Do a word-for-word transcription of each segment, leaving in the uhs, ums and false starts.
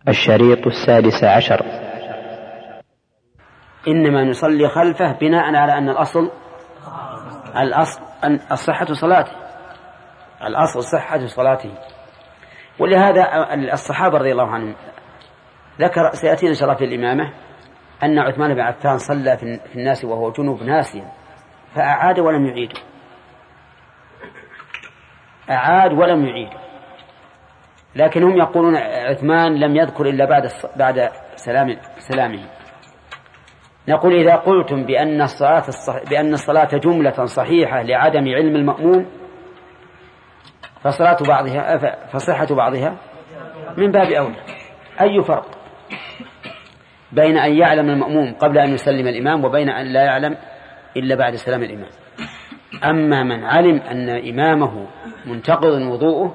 الشريط السادس عشر. إنما نصلي خلفه بناء على أن الأصل الأصل أن الصحة صلاته الأصل صحة صلاته. ولهذا الصحابة رضي الله عنهم ذكر سيأتينا إن شاء الله في الإمامة أن عثمان بن عفان صلى في الناس وهو جنوب ناسيا فأعاد ولم يعيد أعاد ولم يعيد لكن هم يقولون عثمان لم يذكر إلا بعد بعد سلام سلامه. نقول إذا قلتم بأن الصلاة بأن الصلاة جملة صحيحة لعدم علم المأموم فصلاة بعضها فصحة بعضها من باب أولى. أي فرق بين أن يعلم المأموم قبل أن يسلم الإمام وبين أن لا يعلم إلا بعد سلام الإمام؟ أما من علم أن إمامه منتقض وضوءه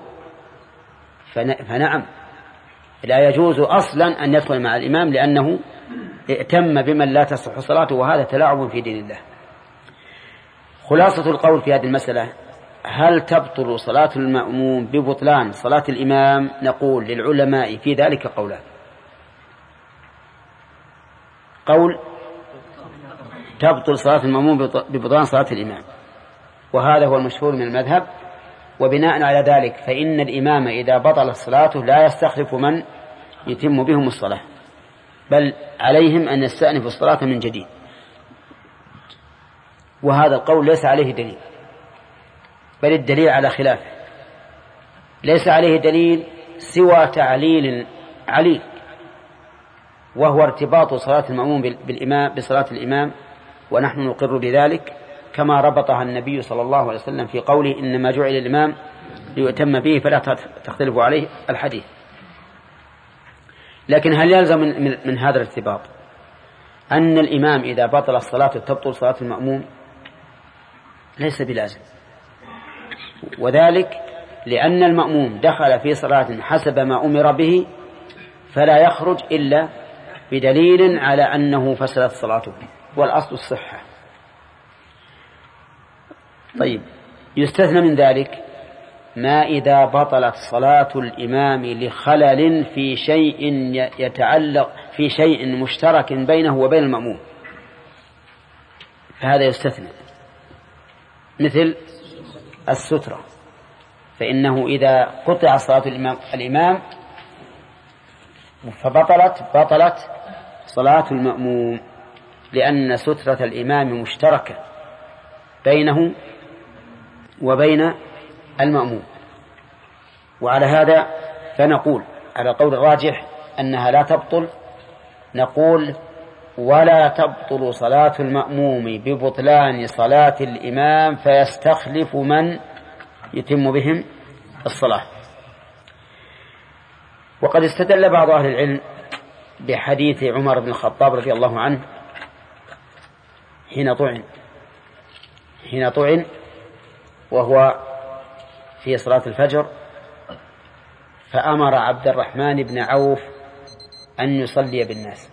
فنعم لا يجوز أصلا أن يدخل مع الإمام لأنه ائتم بمن لا تصح صلاته، وهذا تلاعب في دين الله. خلاصة القول في هذه المسألة: هل تبطل صلاة المأموم ببطلان صلاة الإمام؟ نقول للعلماء في ذلك قولان. قول تبطل صلاة المأموم ببطلان صلاة الإمام، وهذا هو المشهور من المذهب، وبناء على ذلك فإن الإمام إذا بطل صلاته لا يستخلف من يتم بهم الصلاة، بل عليهم أن يستأنفوا الصلاة من جديد. وهذا القول ليس عليه دليل، بل الدليل على خلافه، ليس عليه دليل سوى تعليل عليل، وهو ارتباط صلاة المأموم بالإمام بصلاة الإمام، ونحن نقر بذلك كما ربطها النبي صلى الله عليه وسلم في قوله: إنما جعل الإمام ليؤتم به فلا تختلف عليه الحديث. لكن هل يلزم من, من, من هذا الارتباط أن الإمام إذا بطل الصلاة تبطل صلاة المأموم؟ ليس بلازم، وذلك لأن المأموم دخل في صلاة حسب ما أمر به فلا يخرج إلا بدليل على أنه فسدت صلاته، والأصل الصحة. طيب، يستثنى من ذلك ما إذا بطلت صلاة الإمام لخلل في شيء يتعلق في شيء مشترك بينه وبين المأموم، فهذا يستثنى، مثل السترة، فإنه إذا قطع صلاة الإمام, الإمام فبطلت بطلت صلاة المأموم، لأن سترة الإمام مشتركة بينه وبين المأموم. وعلى هذا فنقول على قول الراجح أنها لا تبطل. نقول: ولا تبطل صلاة المأموم ببطلان صلاة الإمام فيستخلف من يتم بهم الصلاة. وقد استدل بعض أهل العلم بحديث عمر بن الخطاب رضي الله عنه حين طعن حين طعن وهو في صلاة الفجر، فأمر عبد الرحمن بن عوف أن يصلي بالناس،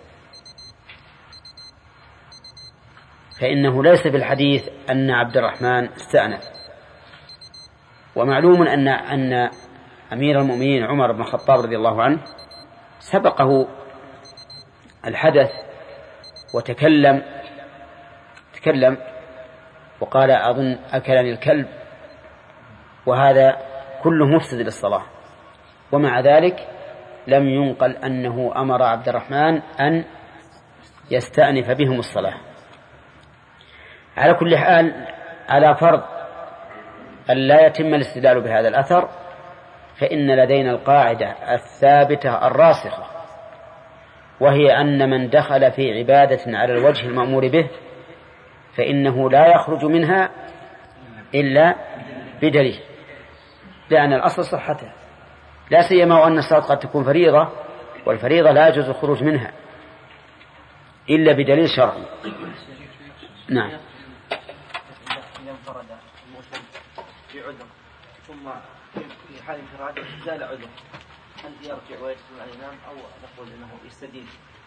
فإنه ليس في الحديث أن عبد الرحمن استأنف. ومعلوم أن أن أمير المؤمنين عمر بن الخطاب رضي الله عنه سبقه الحدث وتكلم تكلم وقال: أظن أكلني الكلب، وهذا كله مفسد للصلاة. ومع ذلك لم ينقل أنه أمر عبد الرحمن أن يستأنف بهم الصلاة. على كل حال، على فرض أن لا يتم الاستدلال بهذا الأثر، فإن لدينا القاعدة الثابتة الراسخة، وهي أن من دخل في عبادة على الوجه المأمور به فإنه لا يخرج منها إلا بدليل، لأن الأصل صحته، لا سيما وأن الصلاة قد تكون فريضة، والفريضة لا يجوز الخروج منها إلا بدليل شرعي. نعم. انفرد المسلم بعذر ثم في حال انفراده زال عذر، هل يرجع ويسلم على الإمام أو نقول أنه يستدين؟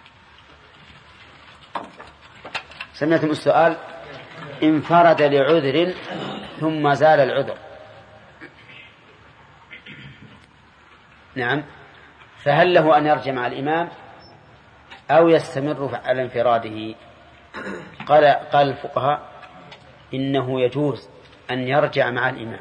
سمعتم السؤال؟ انفرد لعذر ثم زال العذر. نعم، فهل له أن يرجع مع الإمام أو يستمر على انفراده؟ قال قال الفقهاء إنه يجوز أن يرجع مع الإمام،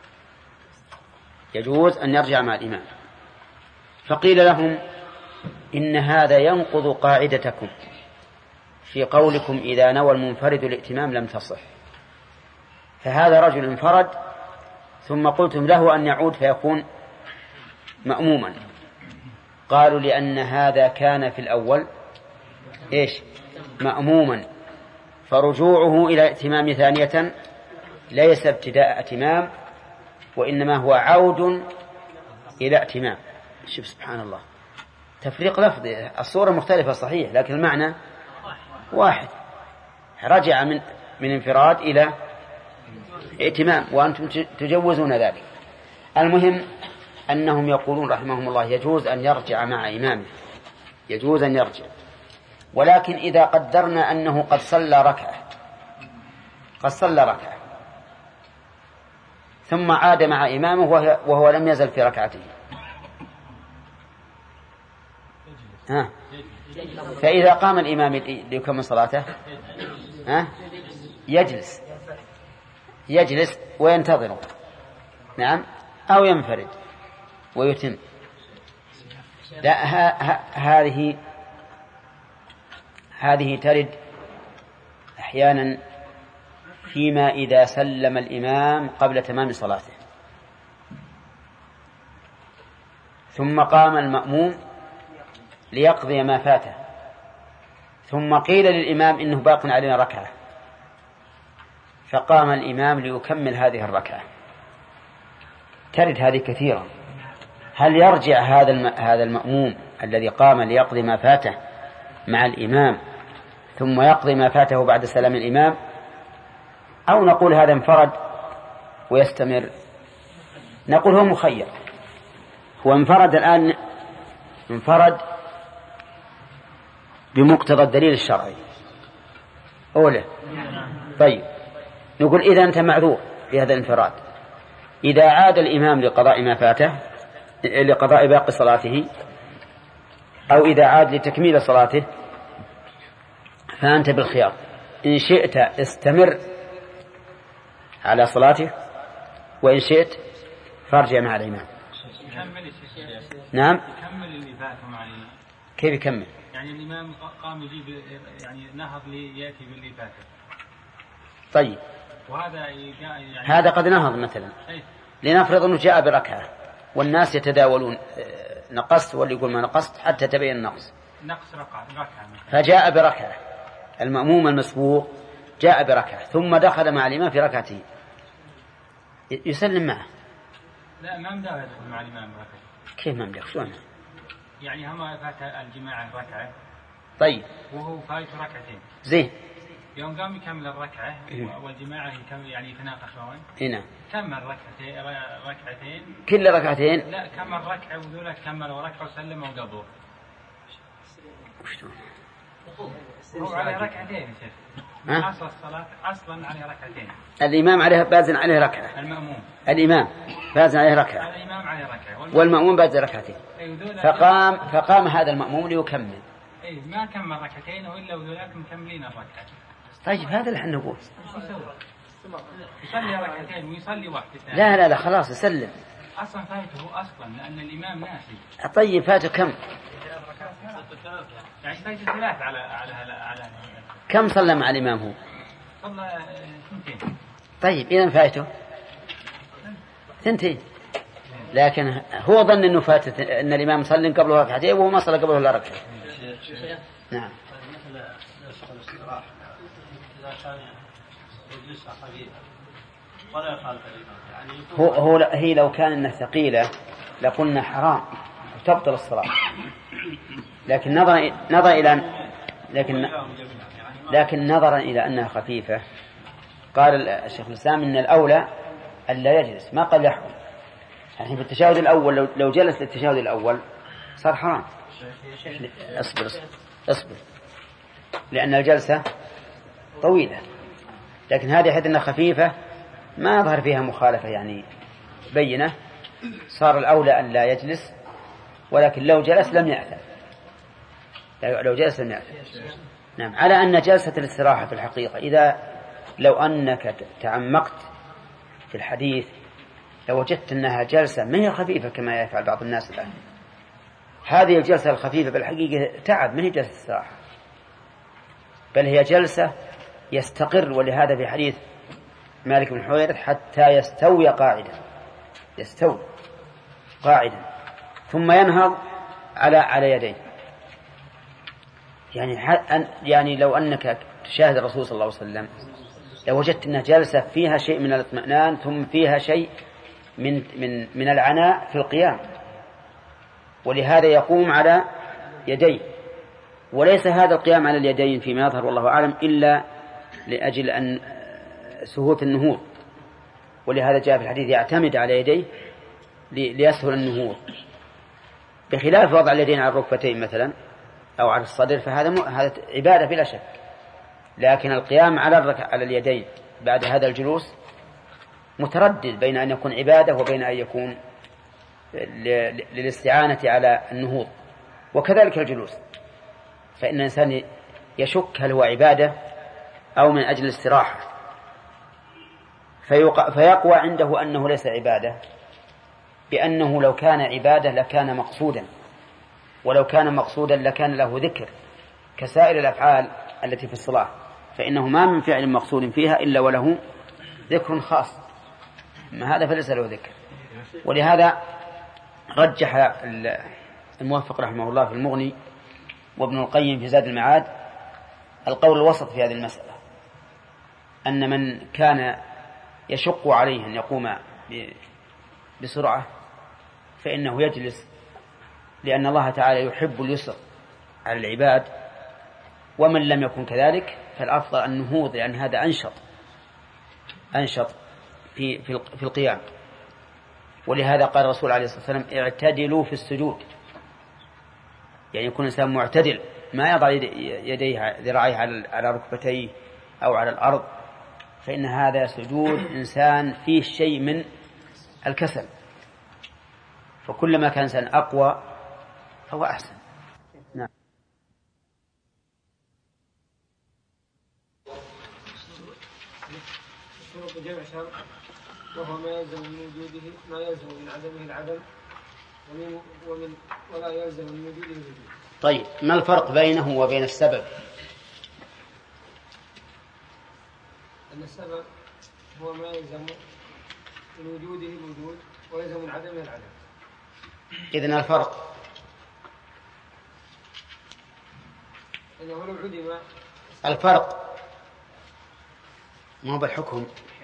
يجوز أن يرجع مع الإمام. فقيل لهم إن هذا ينقض قاعدتكم في قولكم إذا نوى المنفرد الائتمام لم تصح. فهذا رجل انفرد ثم قلتم له أن يعود فيكون مأموما. قالوا لأن هذا كان في الأول إيش؟ مأموما، فرجوعه إلى ائتمام ثانية ليس ابتداء ائتمام، وإنما هو عود إلى ائتمام. شوف سبحان الله، تفريق لفظي، الصورة مختلفة صحيح لكن المعنى واحد. رجع من من انفراد إلى ائتمام وأنتم تجوزون ذلك. المهم أنهم يقولون رحمهم الله يجوز أن يرجع مع إمامه، يجوز أن يرجع، ولكن إذا قدرنا أنه قد صلى ركعة قد صلى ركعة ثم عاد مع إمامه وهو لم يزل في ركعته، ها، فإذا قام الإمام ليكمل صلاته ها يجلس يجلس وينتظر، نعم، أو ينفرد ويتم. لا، هذه هذه ترد أحيانا فيما إذا سلم الإمام قبل تمام صلاته ثم قام المأموم ليقضي ما فاته، ثم قيل للإمام إنه باق علينا ركعة، فقام الإمام ليكمل هذه الركعة. ترد هذه كثيرا. هل يرجع هذا هذا المأموم الذي قام ليقضي ما فاته مع الإمام ثم يقضي ما فاته بعد سلام الإمام، أو نقول هذا انفرد ويستمر؟ نقول هو مخير، هو انفرد الآن، انفرد بمقتضى الدليل الشرعي أوله. طيب نقول إذا أنت معذور بهذا الانفراد، إذا عاد الإمام لقضاء ما فاته لقضاء باقي صلاته أو إذا عاد لتكميل صلاته فأنت بالخيار، إن شئت استمر على صلاته وإن شئت فارجع مع الإمام. نعم، يكمل اللي فاته مع الإمام. كيف يكمل؟ يعني الإمام قام يجيب يعني نهض لي يأتي باللي فاته. طيب وهذا يعني هذا قد نهض مثلا، لنفرض أنه جاء بركعة والناس يتداولون نقصت واللي يقول ما نقصت حتى تبين النقص، نقص ركعة ركعة فجاء بركعة، المأموم المسبوق جاء بركعة ثم دخل مع الإمام في ركعته، يسلم معه؟ لا، ما مداه يدخل مع الإمام ركعة. كيف ما مداه؟ شلون يعني هم فات الجماعة ركعة، طيب وهو فايت ركعتين، زين، يوم قام يكمل الركعة والجماعة يكمل يعني يتناقشون، هنا كمل ركعتين ركعتين كل ركعتين، لا كمل ركعة وذولا كملوا ركعة وسلموا وقضوا. هو عليه ركعتين يا شيخ، أصل الصلاة أصلا عليه ركعتين، الإمام عليه بازن عليه ركعة، المأموم الإمام بازن عليه ركعة، الإمام عليه ركعة والمأموم بازن ركعتين، فقام فقام هذا المأموم ليكمل. إيه ما كمل ركعتين وإلا وذولاك مكملين الركعة. طيب هذا اللي احنا نقول، يصلي ركعتين ويصلي واحدة. لا لا لا خلاص يسلم، أصلا فاته أصلا لأن الإمام ناسي. طيب فاته كم؟ يعني فاته ثلاث على على على كم صلى مع الإمام هو؟ صلى ثنتين. طيب إذا فاته ثنتين، لكن هو ظن إنه فات إن الإمام صلى قبله ركعتين وهو ما صلى قبله إلا ركعة. نعم. هو هو هي لو كان إنها ثقيلة لقلنا حرام تبطل الصلاة، لكن نظرا نظرا إلى لكن لكن نظرا إلى أنها خفيفة قال الشيخ الإسلام إن الأولى ألا يجلس، ما قال يحرم. يعني في التشهد الأول لو لو جلس للتشهد الأول صار حرام. اصبر اصبر, أصبر. لأن الجلسة طويلة، لكن هذه حيث أنها خفيفة ما ظهر فيها مخالفة يعني بينة، صار الأولى أن لا يجلس ولكن لو جلس لم يأثم، لو جلس لم يأثم. نعم. على أن جلسة الاستراحة في الحقيقة إذا لو أنك تعمقت في الحديث لوجدت أنها جلسة ما هي خفيفة كما يفعل بعض الناس الآن. هذه الجلسة الخفيفة بالحقيقة تعب، ما هي جلسة استراحة، بل هي جلسة يستقر. ولهذا في حديث مالك بن حويرث حتى يستوي قاعدا، يستوي قاعدا ثم ينهض على على يديه. يعني يعني لو أنك تشاهد الرسول صلى الله عليه وسلم لوجدت أنها جلسة فيها شيء من الاطمئنان ثم فيها شيء من من من العناء في القيام، ولهذا يقوم على يديه. وليس هذا القيام على اليدين فيما يظهر والله أعلم إلا لأجل أن سهولة النهوض، ولهذا جاء في الحديث يعتمد على يديه ليسهل النهوض، بخلاف وضع اليدين على الركبتين مثلا أو على الصدر، فهذا هذا عبادة بلا شك. لكن القيام على الركع على اليدين بعد هذا الجلوس متردد بين أن يكون عبادة وبين أن يكون للاستعانة على النهوض. وكذلك الجلوس، فإن الإنسان يشك هل هو عبادة أو من أجل الاستراحة، فيقوى عنده أنه ليس عبادة، بأنه لو كان عبادة لكان مقصودا، ولو كان مقصودا لكان له ذكر كسائر الأفعال التي في الصلاة، فإنه ما من فعل مقصود فيها إلا وله ذكر خاص، ما هذا فليس له ذكر. ولهذا رجح الموفق رحمه الله في المغني وابن القيم في زاد المعاد القول الوسط في هذه المسألة، أن من كان يشق عليه أن يقوم بسرعة فإنه يجلس، لأن الله تعالى يحب اليسر على العباد، ومن لم يكن كذلك فالأفضل النهوض، لأن هذا أنشط أنشط في في القيام. ولهذا قال الرسول عليه الصلاة والسلام اعتدلوا في السجود، يعني يكون الإنسان معتدل، ما يضع يديه ذراعيه على ركبتيه أو على الأرض، فإن هذا سجود إنسان فيه شيء من الكسل، فكلما كان إنسان أقوى فهو أحسن. نعم. شروط جمع شرط وهو ما يلزم من وجوده ما يلزم من عدمه العدم ومن ومن ولا يلزم من وجوده الوجود. طيب، ما الفرق بينه وبين السبب؟ أن السبب هو ما يلزم من وجوده الوجود ويلزم من عدمه العدم. إذن الفرق أنه لو عدم الفرق مو بالحكم.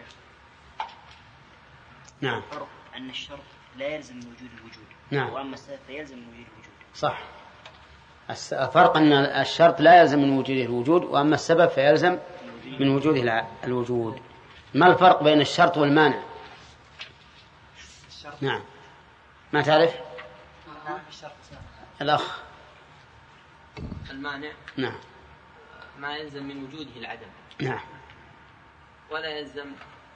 نعم. الفرق أن الشرط لا يلزم من وجود الوجود. نعم. وأما السبب فيلزم من وجود الوجود. صح. الفرق أن الشرط لا يلزم من وجوده الوجود، وأما السبب فيلزم من وجوده الوجود. ما الفرق بين الشرط والمانع؟ الشرط. نعم. ما تعرف؟ الشرط. الأخ. المانع. نعم. ما يلزم من وجوده العدم. نعم. ولا يلزم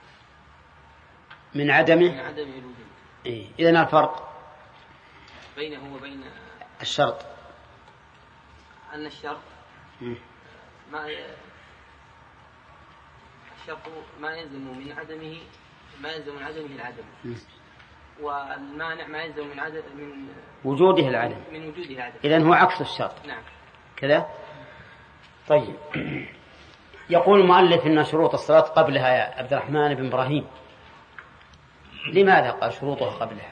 من عدمه من عدمه الوجود. إيه. إذن الفرق بينه وبين الشرط أن الشرط ما ي... الشرط ما يلزم من عدمه ما يلزم من عدمه العدم، والمانع ما يلزم من عدم من وجوده العدم من وجوده العدم. إذن هو عكس الشرط. نعم. كذا. طيب، يقول المؤلف إن شروط الصلاة قبلها يا عبد الرحمن بن إبراهيم. لماذا قال شروطها قبلها؟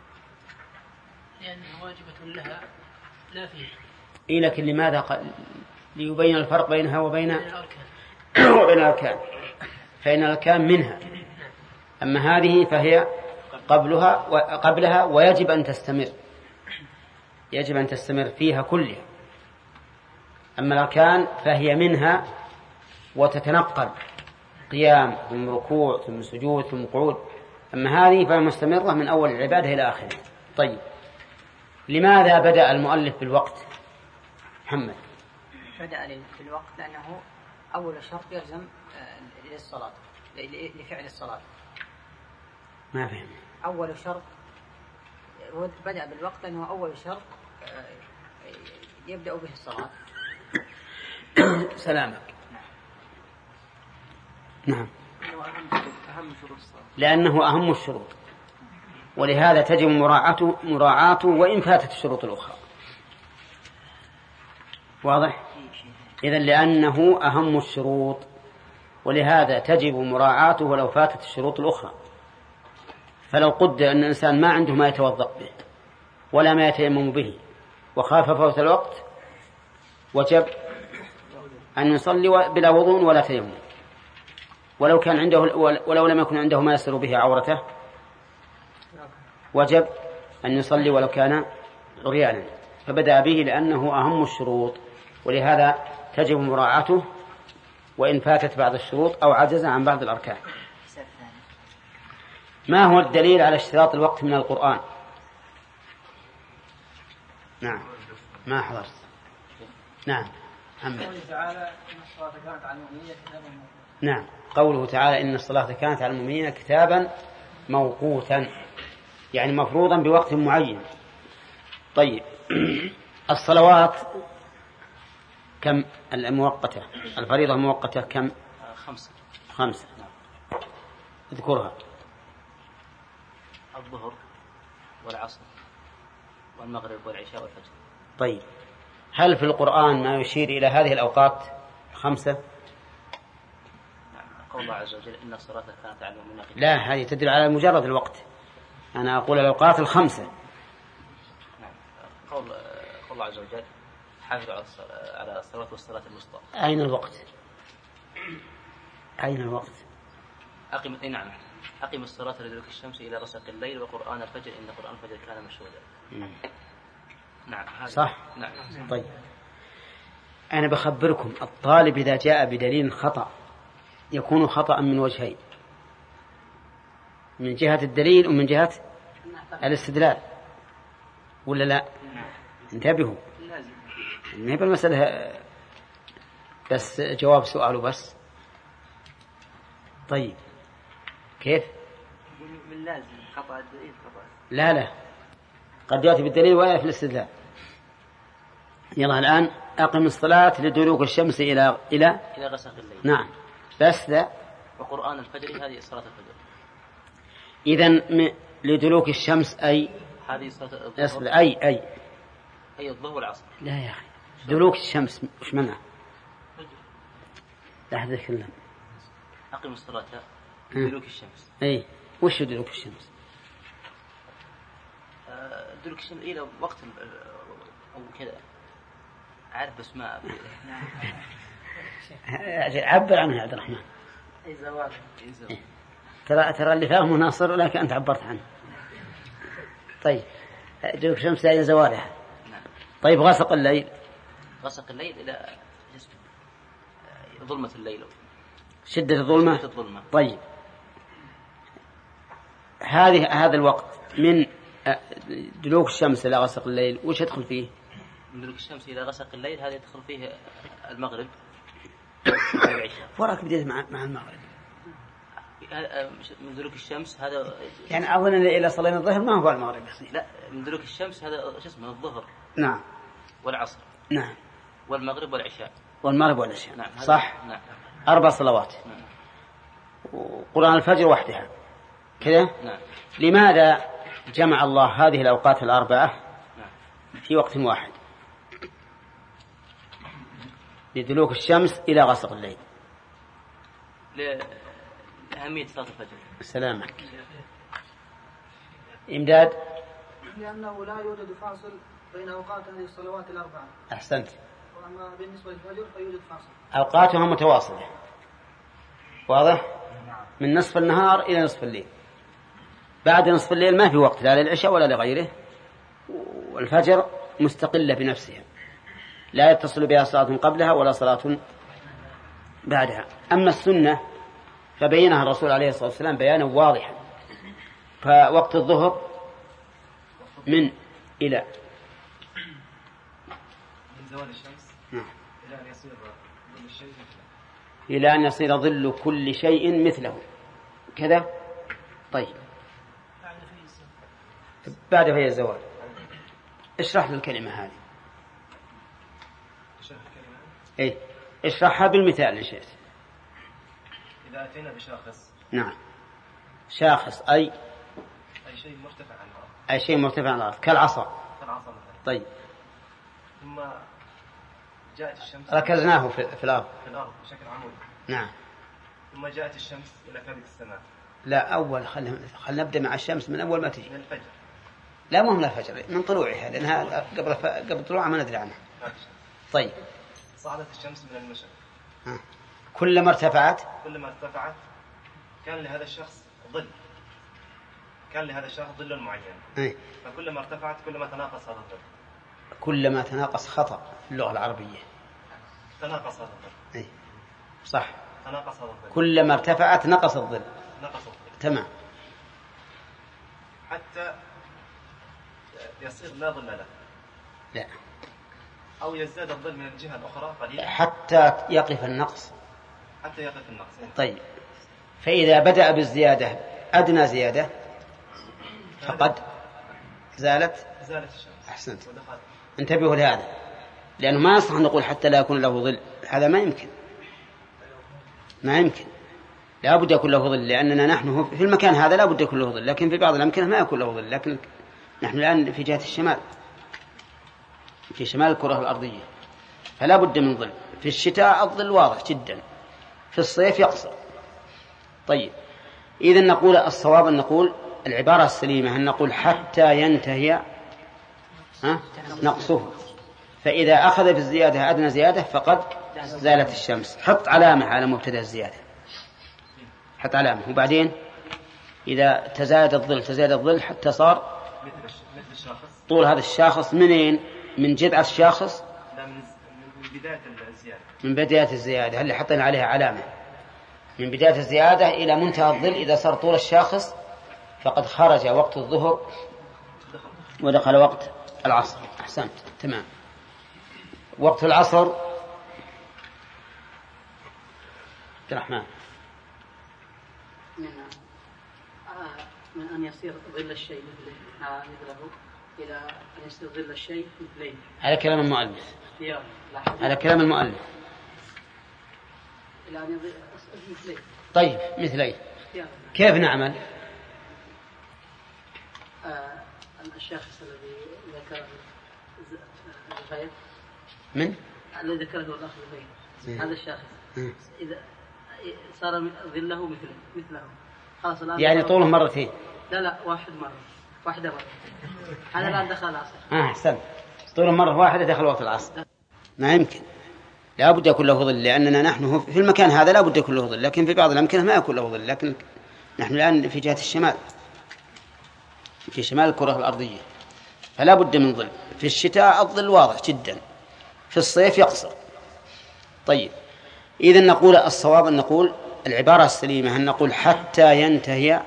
لأنها واجبة لها لا فيه. إيه، لكن لماذا قال؟ ليبين الفرق بينها وبين الأركان. وبين الأركان، فإن الأركان منها، أما هذه فهي قبلها وقبلها ويجب أن تستمر، يجب أن تستمر فيها كلها. أما الأركان فهي منها وتتنقل، قيام ثم ركوع ثم سجود ثم قعود. أما هذه فهي مستمرة من أول العبادة إلى آخره. طيب، لماذا بدأ المؤلف بالوقت؟ محمد. بدأ بالوقت لأنه أول شرط يلزم للصلاة، لفعل الصلاة. ما فهم. أول شرط هو بدأ بالوقت أنه أول شرط يبدأ به الصلاة. سلامك. نعم. لأنه أهم الشروط، ولهذا تجب مراعاته مراعاته وإن فاتت الشروط الأخرى. واضح؟ إذن لأنه أهم الشروط، ولهذا تجب مراعاته ولو فاتت الشروط الأخرى. فلو قدر أن الإنسان ما عنده ما يتوضأ به ولا ما يتيمم به وخاف فوت الوقت، وجب أن يصلي بلا وضوء ولا تيمم، ولو كان عنده ولو لم يكن عنده ما يستر به عورته وجب أن يصلي ولو كان عريانا. فبدأ به لأنه أهم الشروط، ولهذا تجب مراعاته وإن فاتت بعض الشروط أو عجز عن بعض الأركان. ما هو الدليل على اشتراط الوقت من القرآن؟ نعم ما حضرت. نعم قوله تعالى إن الصلاة كانت على المؤمنين كتابا موقوتا. نعم قوله تعالى إن الصلاة كانت على المؤمنين كتابا موقوتا، يعني مفروضا بوقت معين. طيب الصلوات كم المؤقتة؟ الفريضة المؤقتة كم؟ خمسة. خمسة. اذكرها. الظهر والعصر والمغرب والعشاء والفجر. طيب هل في القرآن ما يشير إلى هذه الأوقات خمسة؟ نعم. قول الله عز وجل إن الصلاة كانت على المؤمنين. لا هذه تدل على مجرد الوقت، أنا أقول الأوقات الخمسة. نعم. قول قول الله عز وجل حافظوا على الصلاة والصلاة الوسطى. أين الوقت؟ أين الوقت؟ أقم نعم أقم الصلاة لدلوك الشمس إلى غسق الليل وقرآن الفجر إن قرآن الفجر كان مشهودا. نعم صح. نعم. طيب أنا بخبركم الطالب إذا جاء بدليل خطأ يكون خطأ من وجهين، من جهة الدليل ومن جهة الاستدلال، ولا لا؟ انتبهوا، ما هي بالمسألة بس جواب سؤاله بس. طيب كيف؟ من لازم خطأ الدليل خطأ. لا لا قد يأتي بالدليل ولا في الاستدلال. يلا الآن أقم الصلاة لدلوك الشمس إلى إلى إلى غسق الليل. نعم بس لا. وقرآن الفجر هذه صلاة الفجر. إذن م... لدلوك الشمس أي هذه صلاة الظهر. أي أي أي الظهر والعصر. لا يا أخي دلوك الشمس وش منع؟ لا أحد يتكلم. أقم الصلاة لدلوك الشمس. أي وش دلوك الشمس؟ دلوك الشمس إلى وقت أو كذا عارف بس ما عبر عنه يا عبد الرحمن. أي زوال. ترى ترى اللي فاهمه ناصر لكن أنت عبرت عنه. طيب دلوك الشمس إلى زوالها. طيب غسق الليل. غسق الليل إلى ظلمة الليل. شدة الظلمة. شدة الظلمة. طيب هذه هذا الوقت من دلوك الشمس إلى غسق الليل وش يدخل فيه؟ من دلوك الشمس إلى غسق الليل هذا يدخل فيه المغرب. وراك بديت مع مع المغرب. من دلوك الشمس هذا يعني أظن إلى صلينا الظهر ما هو المغرب. لا من دلوك الشمس هذا شو اسمه الظهر. نعم. والعصر. نعم. والمغرب والعشاء. والمغرب والعشاء. نعم. صح. نعم. أربع صلوات. نعم. وقرآن الفجر وحدها كذا. نعم. لماذا جمع الله هذه الأوقات الأربعة نعم. في وقت واحد؟ لدلوك الشمس إلى غسق الليل. لأهمية صلاة الفجر. سلامك. إمداد. لأنه لا يوجد فاصل بين أوقات هذه الصلوات الأربعة. أحسنت. وأما بالنسبة للفجر فيوجد فاصل. أوقاتها متواصلة. واضح؟ من نصف النهار إلى نصف الليل. بعد نصف الليل ما في وقت لا للعشاء ولا لغيره، والفجر مستقلة بنفسها لا يتصل بها صلاة قبلها ولا صلاة بعدها. أما السنة فبينها الرسول عليه الصلاة والسلام بيانا واضحا. فوقت الظهر من إلى من زوال الشمس إلى أن يصير ظل الشيء مثله. إلى أن يصير ظل كل شيء مثله كذا. طيب بعد فهي الزوال. اشرح لي الكلمة هذه. ايه اشرحها بالمثال إن شئت. إذا أتينا بشاخص. نعم. شاخص أي أي شيء مرتفع عن الأرض. أي شيء مرتفع عن الأرض كالعصا. كالعصا مثلا. طيب. ثم جاءت الشمس. ركزناه في, في الأرض. في الأرض بشكل عمودي. نعم. ثم جاءت الشمس إلى كبد السماء. لا أول خلينا خلينا نبدأ مع الشمس من أول ما تجي. من الفجر. لا مو من الفجر من طلوعها لأنها قبل ف... قبل طلوعها ما ندري عنها. طيب. صعدت الشمس من المشرق. ها. كلما ارتفعت. كلما ارتفعت كان لهذا الشخص ظل. كان لهذا الشخص ظل معين. ايه. فكلما ارتفعت كلما تناقص هذا الظل. كلما تناقص خطأ في اللغة العربية. تناقص هذا الظل. ايه. صح. تناقص هذا الظل. كلما ارتفعت نقص الظل. نقص الظل. تمام. حتى يصير لا ظل له. لا. أو يزداد الظل من الجهة الأخرى قليلا. حتى يقف النقص. حتى يقف النقص. طيب. فإذا بدأ بالزيادة أدنى زيادة فقد زالت. زالت الشمس. أحسنت. انتبهوا لهذا لأنه ما يصح نقول حتى لا يكون له ظل. هذا ما يمكن. ما يمكن. لا بد يكون له ظل لأننا نحن في المكان هذا لا بد يكون له ظل لكن في بعض الأمكنة ما يكون له ظل لكن نحن الآن في جهة الشمال في شمال الكرة الأرضية فلا بد من ظل. في الشتاء الظل واضح جدا في الصيف يقصر. طيب إذن نقول الصواب أن نقول العبارة السليمة أن نقول حتى ينتهي نقصه فإذا أخذ في الزيادة أدنى زيادة فقد زالت الشمس. حط علامة على مبتدأ الزيادة. حط علامة وبعدين إذا تزاد الظل تزاد الظل حتى صار طول هذا الشاخص منين من جذع الشاخص. لا من بداية الزيادة. من بداية الزيادة اللي حطينا عليها علامة من بداية الزيادة إلى منتهى الظل إذا صار طول الشاخص فقد خرج وقت الظهر ودخل وقت العصر. أحسنت. تمام. وقت العصر عبد الرحمن. من آه من أن يصير ظل الشيء مثله آه مثله إلى أن يصير ظل الشيء مثلين. هذا كلام المؤلف. اختيار. هذا كلام المؤلف. إلى أن يصير مثلين. طيب مثلين. اختيار. كيف نعمل؟ آه الشاخص الذي ذكر الغير. من؟ الذي ذكره الأخ الغير. هذا الشاخص. إذا صار ظله مثله مثله خلاص الآن يعني طوله مرتين. لا لا واحد مرة واحدة مرة. هذا الآن دخل العصر. آه أحسن. طوله مرة واحدة دخل وقت العصر. ما يمكن. لا بد يكون له ظل لأننا نحن في المكان هذا لا بد يكون له ظل لكن في بعض الأمكنة ما يكون له ظل لكن نحن الآن في جهة الشمال في شمال الكرة الأرضية فلا بد من ظل. في الشتاء الظل واضح جدا في الصيف يقصر. طيب إذن نقول الصواب أن نقول العبارة السليمة أن نقول حتى ينتهي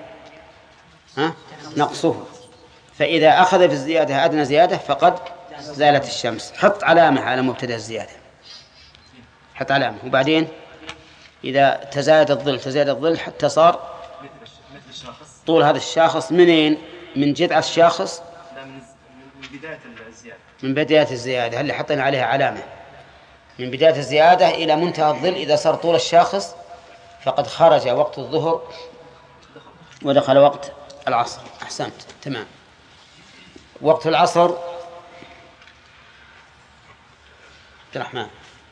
نقصه فإذا أخذ في الزيادة أدنى زيادة فقد زالت الشمس. حط علامة على مبتدأ الزيادة. حط علامة وبعدين إذا تزاد الظل تزاد الظل حتى صار طول هذا الشاخص منين من جذع الشاخص. لا من بداية الزيادة. من بداية الزيادة اللي حطينا عليها علامة من بداية الزيادة إلى منتهى الظل إذا صار طول الشاخص فقد خرج وقت الظهر ودخل وقت العصر. أحسنت. تمام. وقت العصر عبد الرحمن.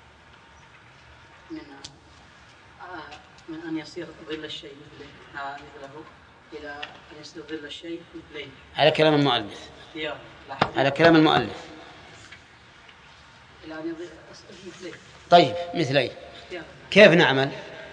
من, آه من أن يصير ظل الشيء مثله آه مثله إلى أن يصير ظل الشيء مثلين. هذا كلام المؤلف. اختيار. هذا كلام المؤلف. إلى أن يصير مثلين. طيب مثلين. اختيار. كيف نعمل؟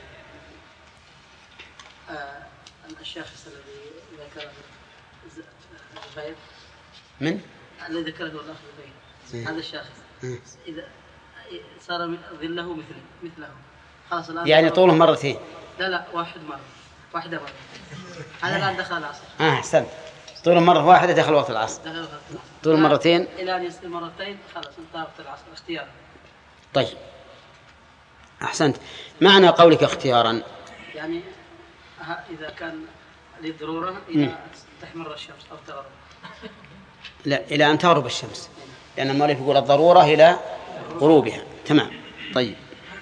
آه الشاخص الذي ذكره الغير. من؟ الذي ذكره الأخ الغير. هذا الشاخص إذا صار ظله مثله مثله خلاص الآن يعني طوله مرتين. لا لا واحد مرة واحدة مرة. هذا الآن دخل العصر. آه أحسن. طوله مرة واحدة دخل وقت العصر. دخل وقت العصر. طول مرتين إلى أن يصير مرتين خلاص انتهى وقت العصر اختيار. طيب أحسنت. معنى قولك اختيارا يعني إذا كان للضرورة إذا تحمر الشمس أو تغرب لا، إلى أن تغرب الشمس، لأن المؤلف يقول الضرورة إلى غروبها. تمام. طيب،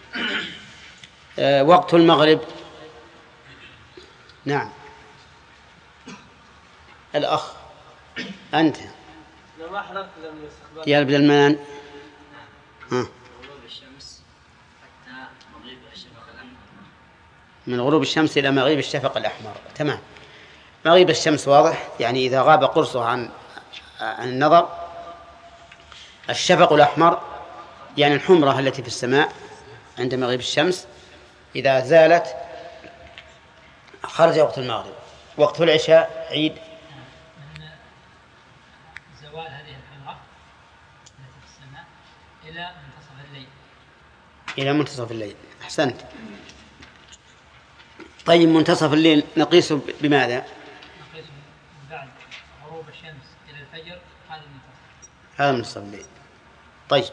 أه وقت المغرب. نعم، الأخ أنت يا بدل المان. ها. من غروب الشمس إلى مغيب الشفق الأحمر. تمام. مغيب الشمس واضح، يعني إذا غاب قرصه عن عن النظر. الشفق الأحمر يعني الحمرة التي في السماء عند مغيب الشمس، إذا زالت خرج وقت المغرب. وقت العشاء عيد من زوال هذه الحمرة التي في السماء إلى منتصف الليل. إلى منتصف الليل. أحسنت. طيب، منتصف الليل نقيسه بماذا؟ نقيسه من بعد غروب الشمس إلى الفجر، هذا المنتصف. هذا منتصف الليل. طيب،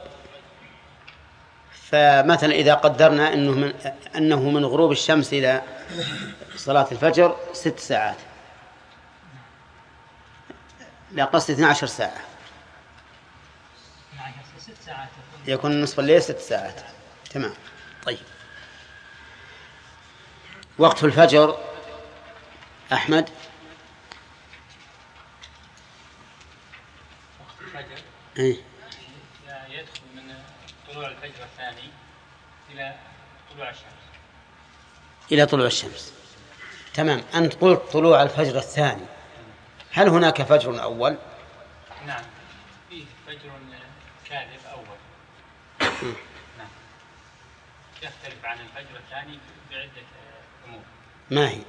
فمثلا إذا قدرنا أنه من, أنه من غروب الشمس إلى صلاة الفجر ست ساعات، لا قصد اثنتي عشرة ساعة، ست ساعات يكون نصف الليل ست ساعات. تمام. طيب، وقت الفجر أحمد. وقت الفجر إيه؟ يدخل من طلوع الفجر الثاني إلى طلوع الشمس. إلى طلوع الشمس. تمام. أنت قلت طلوع الفجر الثاني، هل هناك فجر أول؟ نعم، فيه فجر كاذب أول. نعم، يختلف عن الفجر الثاني بعدة أمور. ما هي؟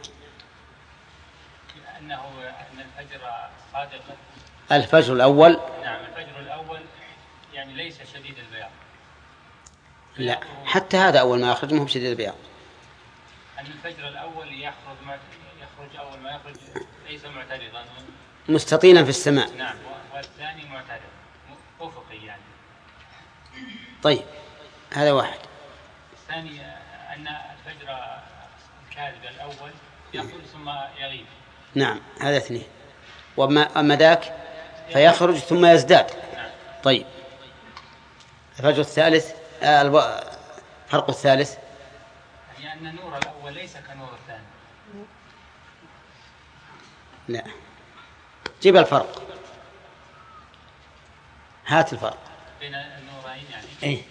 لأنه أن الفجر صادق. الفجر الأول. نعم، الفجر الأول يعني ليس شديد البياض. لا، حتى هذا أول ما يخرج مو بشديد البياض. أن الفجر الأول يخرج يخرج أول ما يخرج ليس معترضا، مستطيلا في السماء. نعم، والثاني معترض أفقي يعني. طيب، هذا واحد. الثاني أن الفجر الكاذب الأول يخرج ثم يغيب. نعم، هذا اثنين. وأما ذاك فيخرج ثم يزداد. نعم. طيب، الفجر الثالث، الفرق الثالث يعني أن النور الأول ليس كنور الثاني. لا، جيب الفرق، هات الفرق بين النورين يعني. إيه؟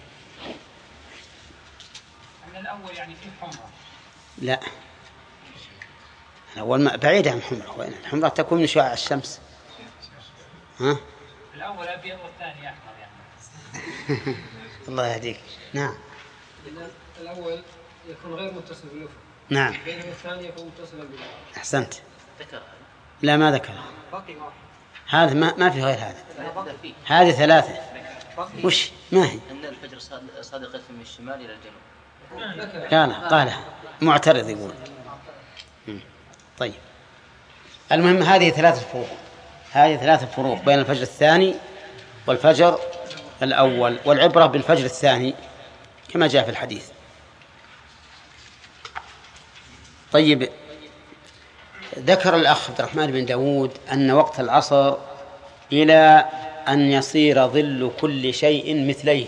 أن الأول يعني فيه حمرة. لا، الأول ما بعيد عن الحمرة. وين الحمرة؟ تكون من شعاع الشمس. ها؟ الأول أبيض والثاني أحمر يعني. الله يهديك. نعم. الأول يكون غير متصل بالأفق. نعم. بينما الثاني يكون متصلا بالأفق. أحسنت. ذكر. لا، ما ذكر. باقي واحد. هذا ما ما في غير هذا. هذه ثلاثة. وش ما هي؟ أن الفجر صادق من الشمال إلى الجنوب. لا لا، قالها معترض يقول. طيب، المهم هذه ثلاثة فروق. هذه ثلاثة فروق بين الفجر الثاني والفجر الأول، والعبرة بالفجر الثاني كما جاء في الحديث. طيب، ذكر الأخ عبد الرحمن بن داود أن وقت العصر إلى أن يصير ظل كل شيء مثليه،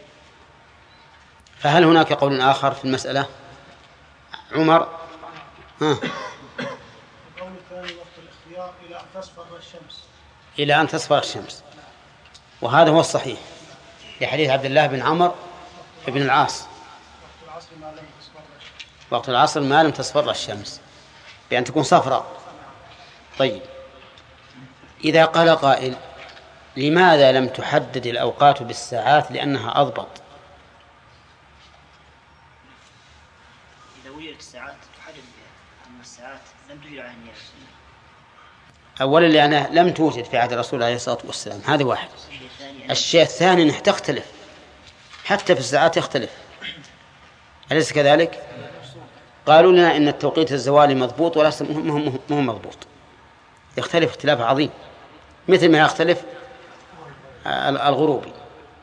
فهل هناك قول آخر في المسألة؟ عمر. ها. القول الثاني وقت الاختيار إلى أن تصفر الشمس. إلى أن تصفر الشمس، وهذا هو الصحيح لحديث عبد الله بن عمر بن العاص. وقت العصر ما لم تصفر الشمس، بأن تكون صفراء. طيب، إذا قال قائل لماذا لم تحدد الأوقات بالساعات لأنها أضبط؟ إذا وجدت الساعات تحدد بها، أما الساعات لم توجد على النية. أولا لأنها لم توجد في عهد الرسول عليه الصلاة والسلام، هذا واحد. الشيء الثاني أنها تختلف، حتى في الساعات يختلف، أليس كذلك؟ قالوا لنا إن التوقيت الزوالي مضبوط ولا مو مضبوط، يختلف اختلاف عظيم، مثل ما يختلف الغروبي.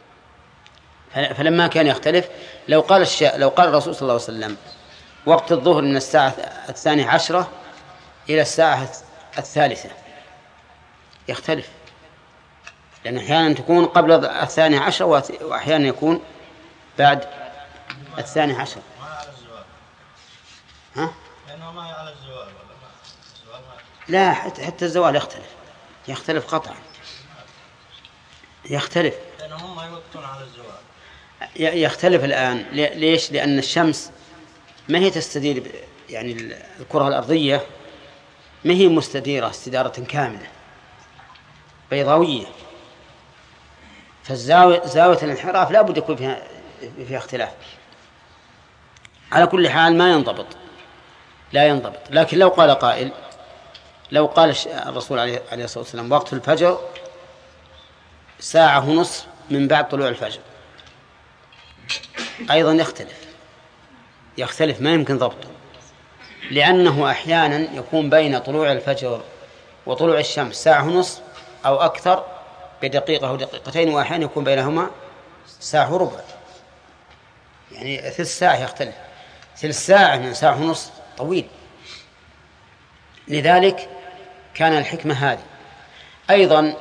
فلما كان يختلف، لو قال الشيء لو قال الرسول صلى الله عليه وسلم وقت الظهر من الساعة الثانية عشرة إلى الساعة الثالثة، يختلف، لأن أحيانا تكون قبل الثاني عشر وأحيانا يكون بعد الثاني عشر. ها؟ لأنه ما على الزوال ولا ما الزوال ما... لا، حتى, حتى الزوال يختلف يختلف قطعا يختلف لأنهم ما يوقتون على الزوال. يختلف الآن. ليش؟ لأن الشمس ما هي تستدير، يعني الكرة الأرضية ما هي مستديرة استدارة كاملة بيضاوية، فالزاوية زاوية الانحراف لا بد يكون فيها فيها اختلاف. على كل حال ما ينضبط لا ينضبط. لكن لو قال قائل، لو قال الرسول عليه الصلاة والسلام وقت الفجر ساعة ونصف من بعد طلوع الفجر، أيضا يختلف يختلف ما يمكن ضبطه، لأنه أحيانا يكون بين طلوع الفجر وطلوع الشمس ساعة ونصف أو أكثر بدقيقة أو دقيقتين، وأحيانا يكون بينهما ساعة وربع، يعني ثلث ساعة يختلف. ثلث ساعة من ساعة ونصف طويل. لذلك كان الحكمة هذه. أيضا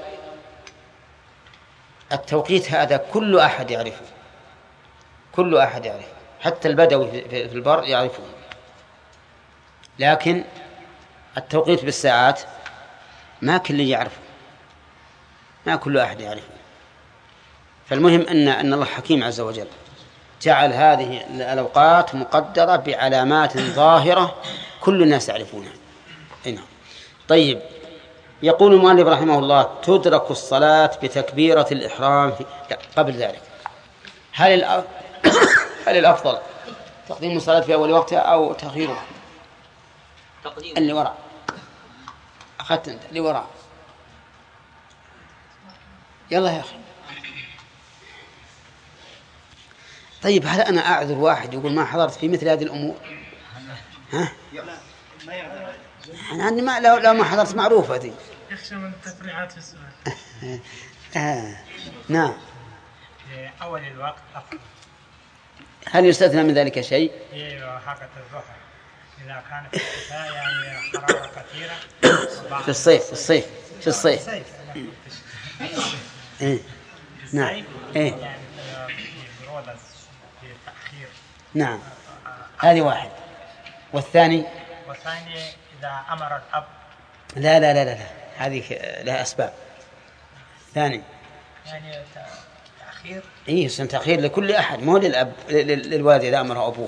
التوقيت هذا كل أحد يعرفه، كل أحد يعرفه، حتى البدوي في البر يعرفه، لكن التوقيت بالساعات ما كل يعرفه، ما كل أحد يعرفه. فالمهم أن أن الله حكيم عز وجل جعل هذه الأوقات مقدرة بعلامات ظاهرة كل الناس يعرفونها. هنا طيب، يقول المؤلف رحمه الله: تدرك الصلاة بتكبيرة الإحرام في... قبل ذلك هل هل الأفضل تقديم الصلاة في أول وقتها أو تأخيرها؟ تقديم اللي وراء أخذت أنت اللي وراء، يلا يا أخي. طيب، هل أنا أعذر واحد يقول ما حضرت في مثل هذه الأمور؟ ها؟ أنا عندي ما لو, لو ما حضرت معروفة دي. يخشى من التفريعات في السؤال. آه. نعم. أول الوقت أفضل. هل يستثنى من ذلك شيء؟ إيه، حقة الظهر إذا كان في الشتاء يعني حرارة كثيرة. في الصيف في الصيف في الصيف. إيه. نعم. إيه. يعني برودة في التأخير. نعم. هذه واحد. والثاني؟ والثاني إذا أمر الأب. لا لا لا لا, لا. هذه لها أسباب. ثاني يعني تأخير. إيه، سن تأخير لكل أحد، مو للأب للوالد إذا أمره أبوه.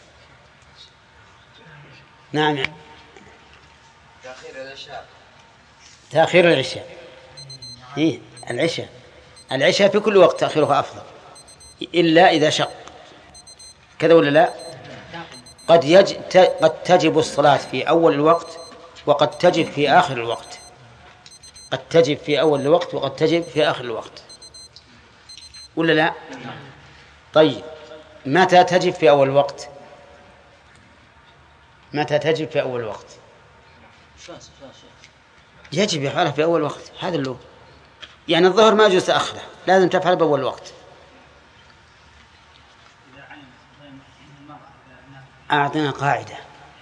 نعم. تأخير العشاء. تأخير العشاء. إيه، العشاء العشاء في كل وقت تأخيرها أفضل، إلا إذا شق. كذا ولا لا؟ قد يج... قد تجب الصلاة في أول الوقت وقد تجب في آخر الوقت. قد تجب في أول الوقت وقد تجب في آخر الوقت، ولا لا؟ طيب، متى تجب في أول الوقت؟ متى تجب في أول الوقت؟ يجب يفعلها في أول وقت. هذا اللي يعني الظهر ما يجوز تأخره، لازم تفعل بأول وقت. أعطنا قاعدة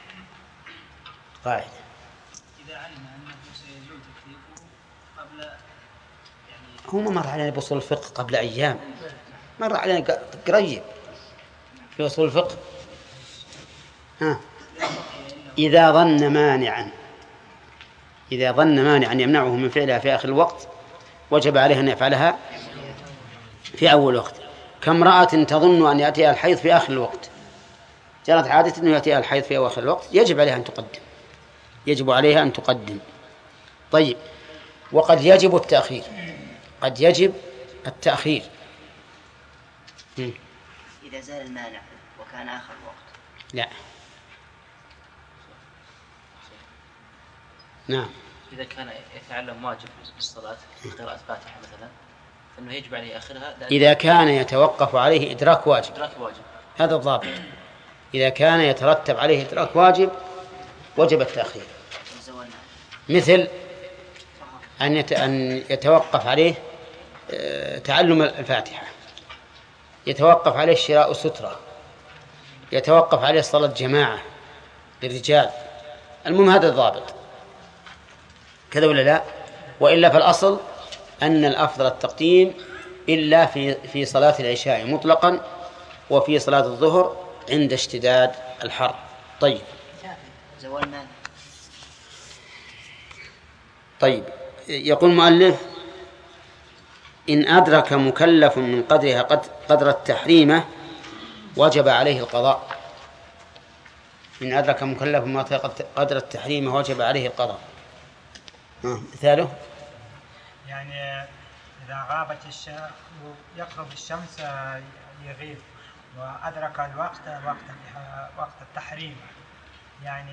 قاعدة إذا علم أنه سيجوز تكليفه قبل يعني هو ما مر علينا بأصول الفقه قبل أيام، مر علينا قريب في أصول الفقه. ها، إذا ظن مانعا إذا ظن مانعا يمنعه من فعلها في آخر الوقت وجب عليه أن يفعلها في أول وقت. كامرأة تظن أن يأتيها الحيض في آخر الوقت، جرت عادة أنه يأتيها الحيض في أواخر الوقت، يجب عليها أن تقدم يجب عليها أن تقدم. طيب، وقد يجب التأخير قد يجب التأخير إذا زال المانع وكان آخر الوقت. لا. نعم. إذا كان يتعلم واجب بالصلاة قراءة فاتحة مثلا فإنه يجب عليه آخرها. إذا كان يتوقف عليه إدراك واجب. إدراك واجب. هذا الضابط. إذا كان يترتب عليه إدراك واجب وجب التأخير. مثل أن أن يتوقف عليه تعلم الفاتحة، يتوقف عليه شراء سترة، يتوقف عليه صلاة جماعة للرجال. المهم هذا الضابط، كذا ولا لا؟ وإلا فالأصل أن الأفضل التقديم إلا في في صلاة العشاء مطلقا وفي صلاة الظهر عند اشتداد الحر. طيب زوال مانع. طيب يقول المؤلف إن أدرك مكلف من قدرها قدر التحريمة وجب عليه القضاء. إن أدرك مكلف من قدر التحريمة وجب عليه القضاء. مثاله يعني إذا غابت الشمس يقرب الشمس يغيب وأدرك الوقت وقت وقت التحريم يعني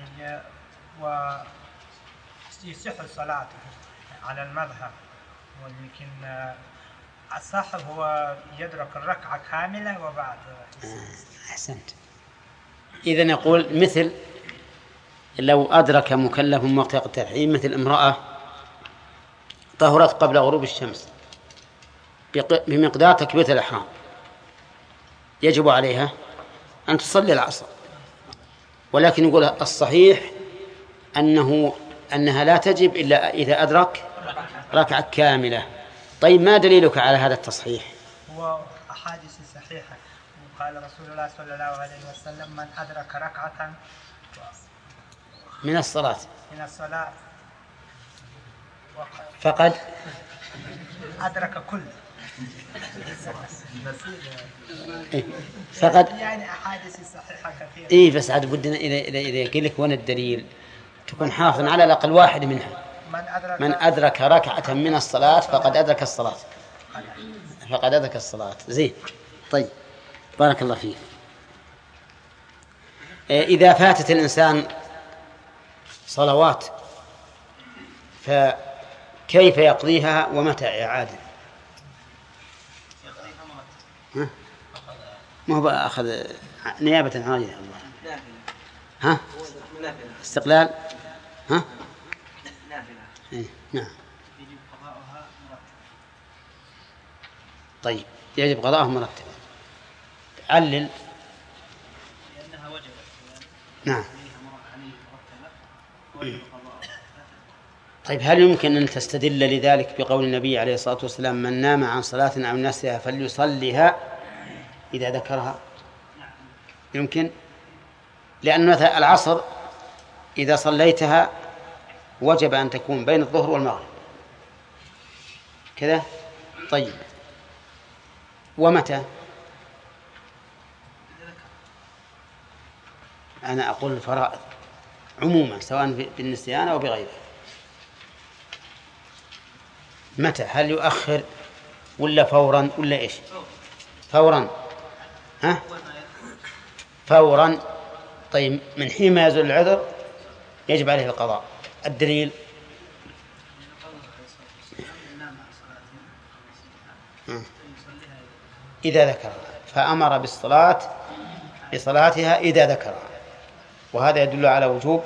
ويصح الصلاة على المذهب، ولكن الصح هو يدرك الركعة كاملة وبعد. أحسنت. إذن يقول مثل لو أدرك مكلف وقت التحريم مثل امرأة طهرت قبل غروب الشمس بمقدار تكبيرة الإحرام، يجب عليها أن تصلي العصر، ولكن يقول الصحيح أنه أنها لا تجب إلا إذا أدرك ركعة كاملة. طيب ما دليلك على هذا التصحيح؟ هو أحاديث صحيحة، قال رسول الله صلى الله عليه وسلم من أدرك ركعة من الصلاة من الصلاة فقد أدرك كل فقد يعني أحاديث صحيحة كثيرة. إيه بس عاد بدنا إذا إذا إذا يقول لك وين الدليل تكون حافظا على الأقل واحد منها. من أدرك, من أدرك ركعة من الصلاة فقد أدرك الصلاة فقد أدرك الصلاة. زين. طيب بارك الله فيك. إذا فاتت الإنسان صلوات فكيف يقضيها ومتى إعادة؟ ها؟ ما هو أخذ نيابة عن الله. ها؟ استقلال. ها؟ إيه؟ نعم. طيب يجب قضاءه مرتبا. علل. لأنها وجبت. نعم. طيب هل يمكن أن تستدل لذلك بقول النبي عليه الصلاة والسلام من نام عن صلاة أو نسيها فليصليها إذا ذكرها؟ يمكن، لأن مثلا العصر إذا صليتها وجب أن تكون بين الظهر والمغرب كذا. طيب ومتى؟ أنا أقول الفرائض عموما سواء بالنسيان أو بغيره. متى؟ هل يؤخر ولا فورا ولا إيش؟ فورا. ها؟ فورا. طيب من حين ما يزول العذر يجب عليه القضاء. الدليل إذا ذكرها، فأمر بالصلاة بصلاتها إذا ذكرها، وهذا يدل على وجوب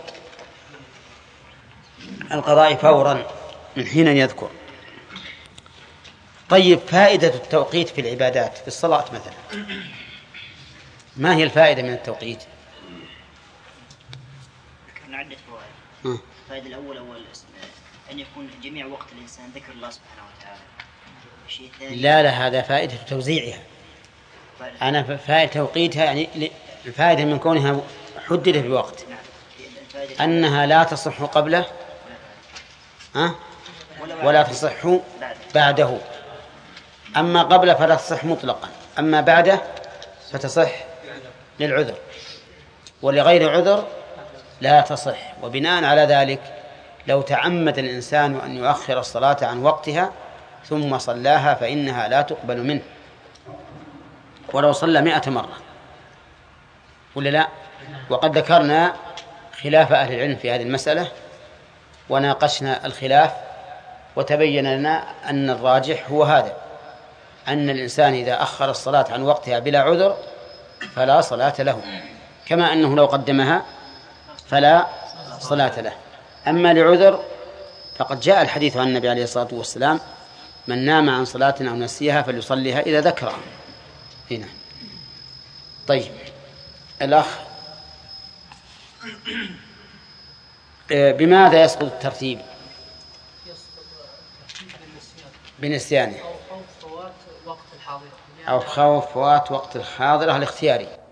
القضاء فورا من حين يذكر. طيب فائدة التوقيت في العبادات في الصلاة مثلا، ما هي الفائدة من التوقيت؟ ذكرنا عدة فوائد. الفائدة الأولى هو أن يكون جميع وقت الإنسان ذكر الله سبحانه وتعالى. الشيء الثاني لا لا هذا فائدة توزيعها. أنا فائدة توقيتها يعني الفائدة من كونها حددت بوقت أنها لا تصح قبله أه؟ ولا تصح بعده. أما قبله فلا تصح مطلقا، أما بعده فتصح للعذر، ولغير عذر لا تصح. وبناء على ذلك لو تعمد الإنسان أن يؤخر الصلاة عن وقتها ثم صلاها فإنها لا تقبل منه ولو صلى مئة مرة، ولا لا؟ وقد ذكرنا خلاف أهل العلم في هذه المسألة وناقشنا الخلاف وتبين لنا أن الراجح هو هذا، أن الإنسان إذا أخر الصلاة عن وقتها بلا عذر فلا صلاة له، كما أنه لو قدمها فلا صلاة له. أما لعذر فقد جاء الحديث عن النبي عليه الصلاة والسلام من نام عن صلاة أو نسيها فليصليها إذا ذكرها. هنا طيب الأخ بماذا يسقط الترتيب؟ بنسيانه أو خوف فوات وقت الحاضرة أو خوف فوات وقت الحاضرة الاختياري.